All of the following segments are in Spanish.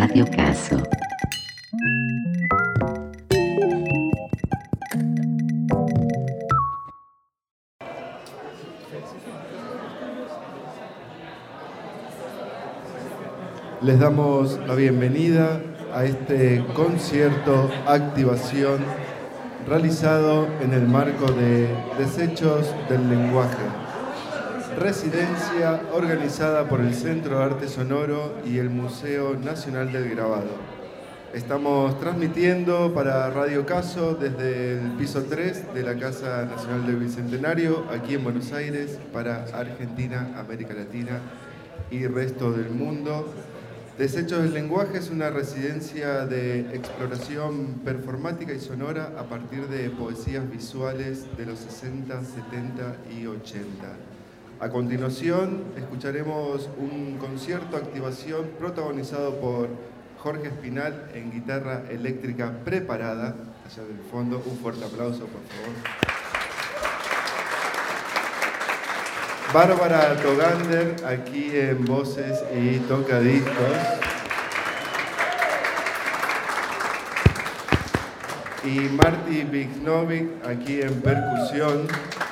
Radio Caso. Les damos la bienvenida a este concierto Activación realizado en el marco de Desechos del Lenguaje, residencia organizada por el Centro de Arte Sonoro y el Museo Nacional del Grabado. Estamos transmitiendo para Radio Caso desde el piso 3 de la Casa Nacional del Bicentenario, aquí en Buenos Aires, para Argentina, América Latina y resto del mundo. Desechos del Lenguaje es una residencia de exploración performática y sonora a partir de poesías visuales de los 60, 70 y 80. A continuación, escucharemos un concierto Activación protagonizado por Jorge Espinal en guitarra eléctrica preparada, allá del fondo. Un fuerte aplauso, por favor. Bárbara Togander, aquí en voces y tocadiscos. Y Marti Vignovic, aquí en percusión.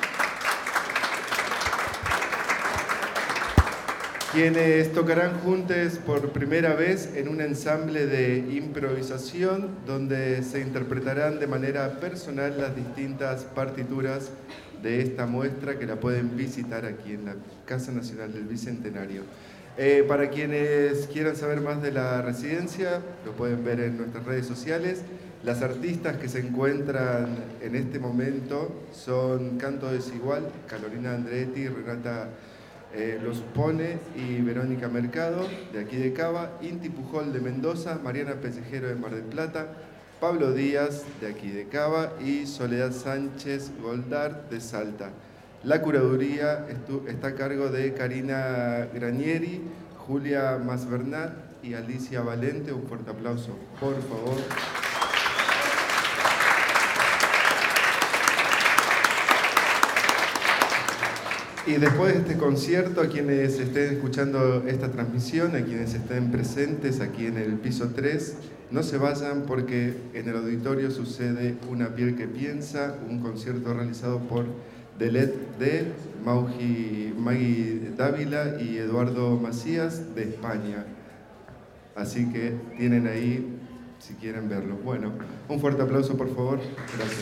Quienes tocarán juntos por primera vez en un ensamble de improvisación donde se interpretarán de manera personal las distintas partituras de esta muestra, que la pueden visitar aquí en la Casa Nacional del Bicentenario. Para quienes quieran saber más de la residencia, lo pueden ver en nuestras redes sociales. Las artistas que se encuentran en este momento son Canto Desigual, Carolina Andretti, Renata Lo Supone y Verónica Mercado, de aquí de Cava, Inti Pujol de Mendoza, Mariana Pellejero de Mar del Plata, Pablo Díaz, de aquí de Cava, y Soledad Sánchez Goldar, de Salta. La curaduría está a cargo de Karina Granieri, Julia Masbernat y Alicia Valente. Un fuerte aplauso, por favor. Y después de este concierto, a quienes estén escuchando esta transmisión, a quienes estén presentes aquí en el piso 3, no se vayan porque en el auditorio sucede Una piel que piensa, un concierto realizado por Delet de Maggie Dávila y Eduardo Macías de España. Así que tienen ahí si quieren verlo. Bueno, un fuerte aplauso, por favor. Gracias.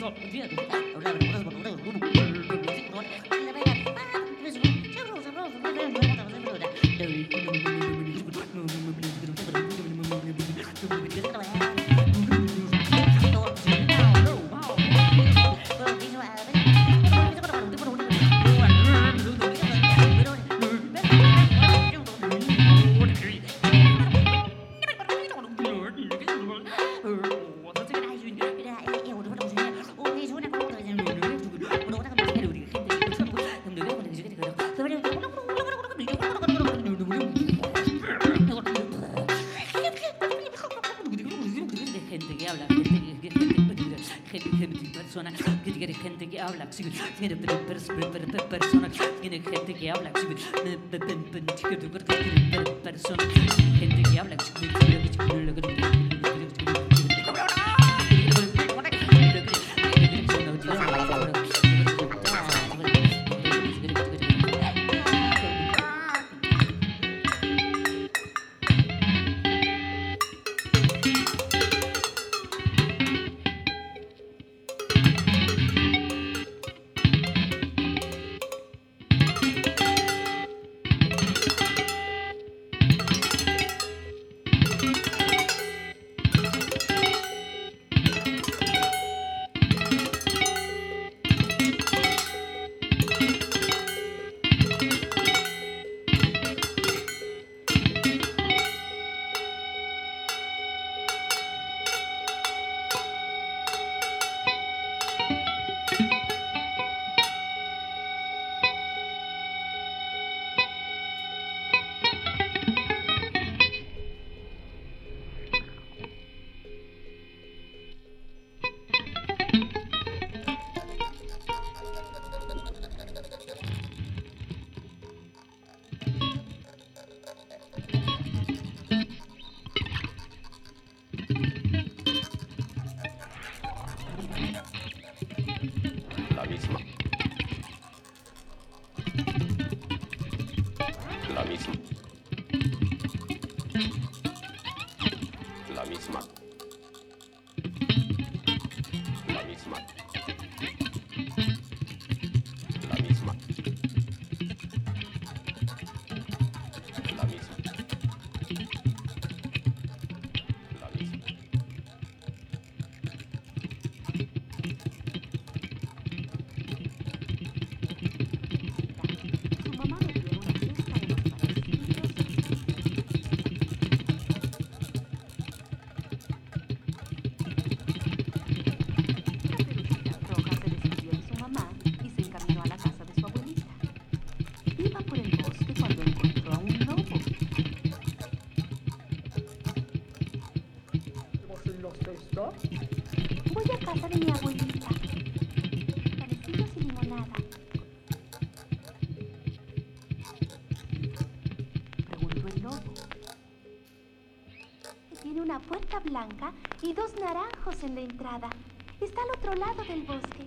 Puerta blanca y 2 naranjos en la entrada. Está al otro lado del bosque.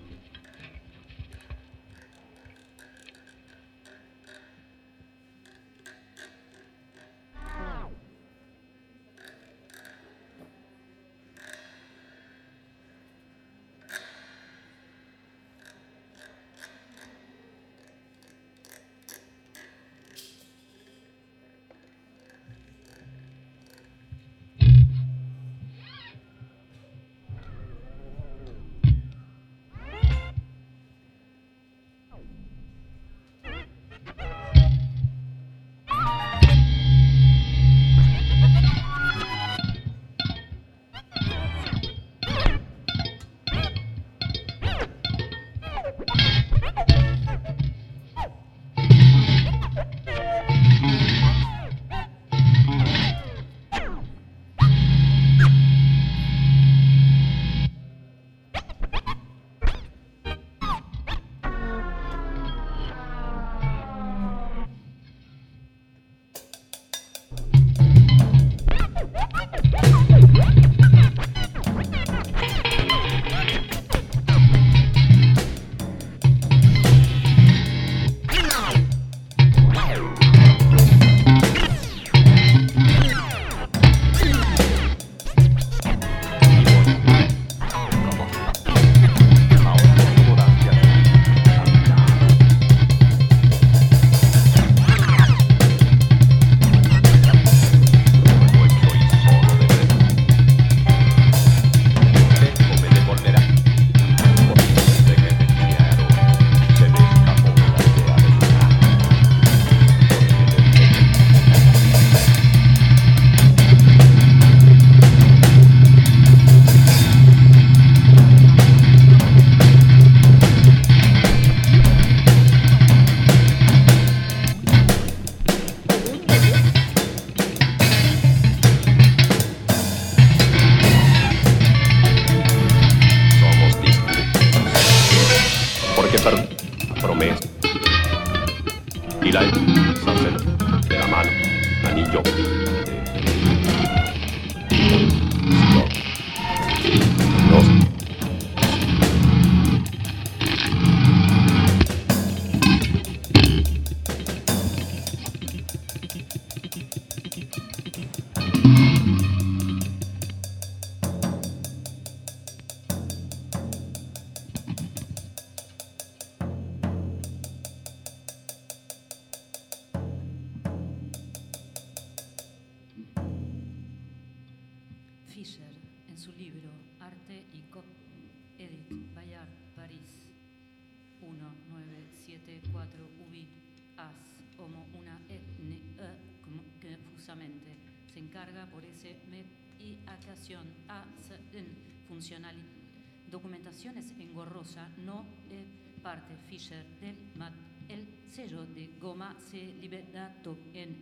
7-4 ubi as como una etne confusamente se encarga por ese y ocasión a funcional documentaciones engorrosa no parte Fisher del MAT. El sello de goma se liberado en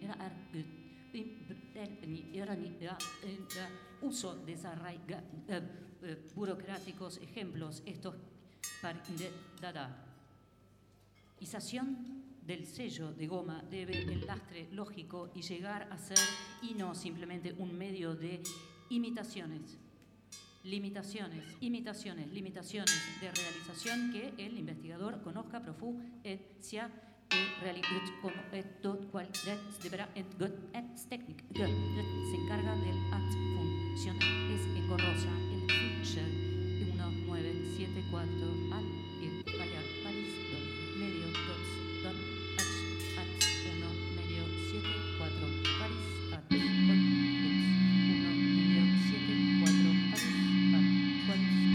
uso desarraiga burocráticos ejemplos estos ización del sello de goma debe el lastre lógico y llegar a ser y no simplemente un medio de limitaciones de realización que el investigador conozca sea como esto cual deberá técnica se encarga del función es engorrosa el Fisher 1974 al Bayard París medio don H 1 medio 74 París at 1 medio 74 París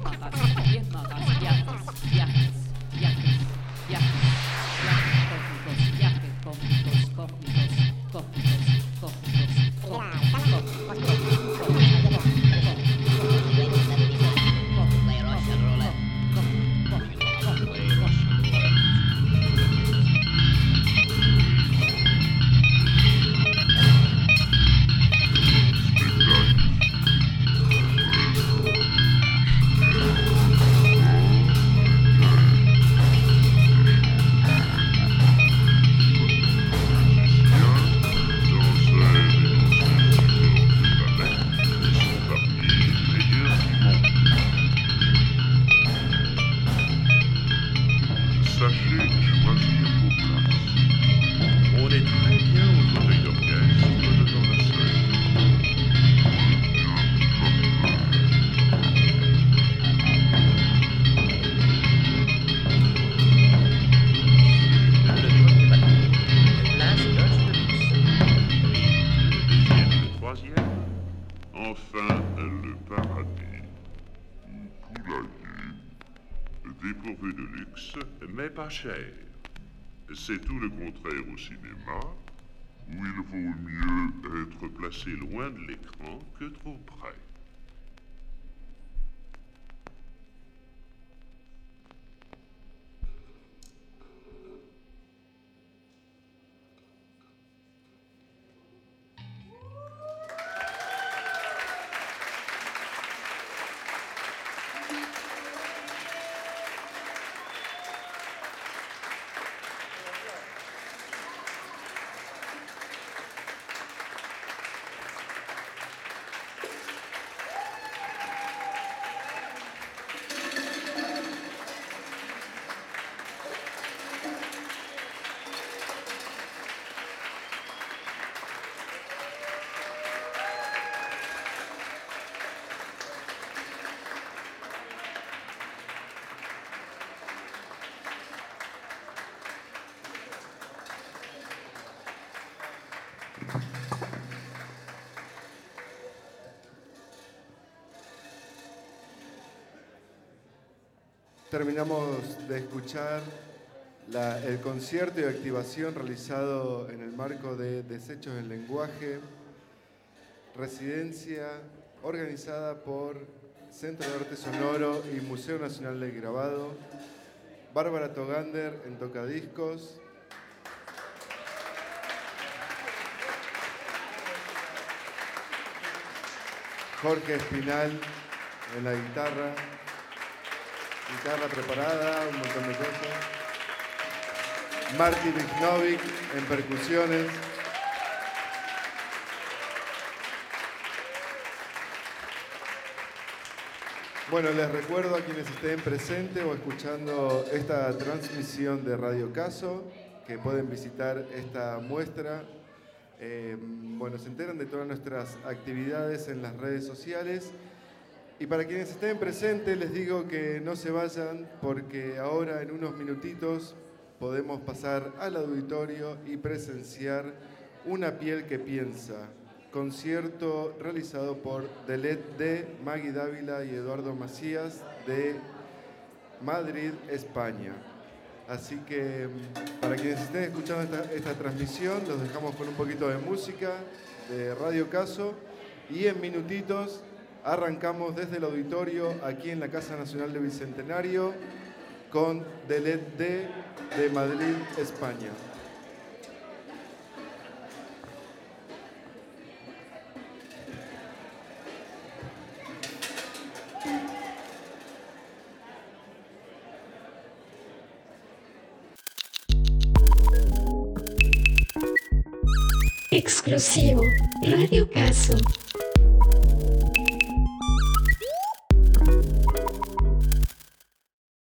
mapas, 10 mapas, viajes, viajes, viajes, viajes, viajes cósmicos, cósmicos, cósmicos, cósmicos, Enfin, le paradis, poulailler, dépourvu de luxe, mais pas cher. C'est tout le contraire au cinéma, où il vaut mieux être placé loin de l'écran que trop près. Terminamos de escuchar el concierto y activación realizado en el marco de Desechos del Lenguaje, residencia organizada por Centro de Arte Sonoro y Museo Nacional del Grabado, Bárbara Togander en tocadiscos, Jorge Espinal en la guitarra preparada, un montón de cosas. Marty Vignovic en percusiones. Bueno, les recuerdo a quienes estén presentes o escuchando esta transmisión de Radio Caso que pueden visitar esta muestra. Bueno, se enteran de todas nuestras actividades en las redes sociales. Y para quienes estén presentes les digo que no se vayan porque ahora en unos minutitos podemos pasar al auditorio y presenciar Una piel que piensa, concierto realizado por Delet de Maggie Dávila y Eduardo Macías de Madrid, España. Así que para quienes estén escuchando esta transmisión los dejamos con un poquito de música de Radio Caso y en minutitos arrancamos desde el auditorio aquí en la Casa Nacional de Bicentenario con Delet de Madrid, España. Exclusivo Radio Caso.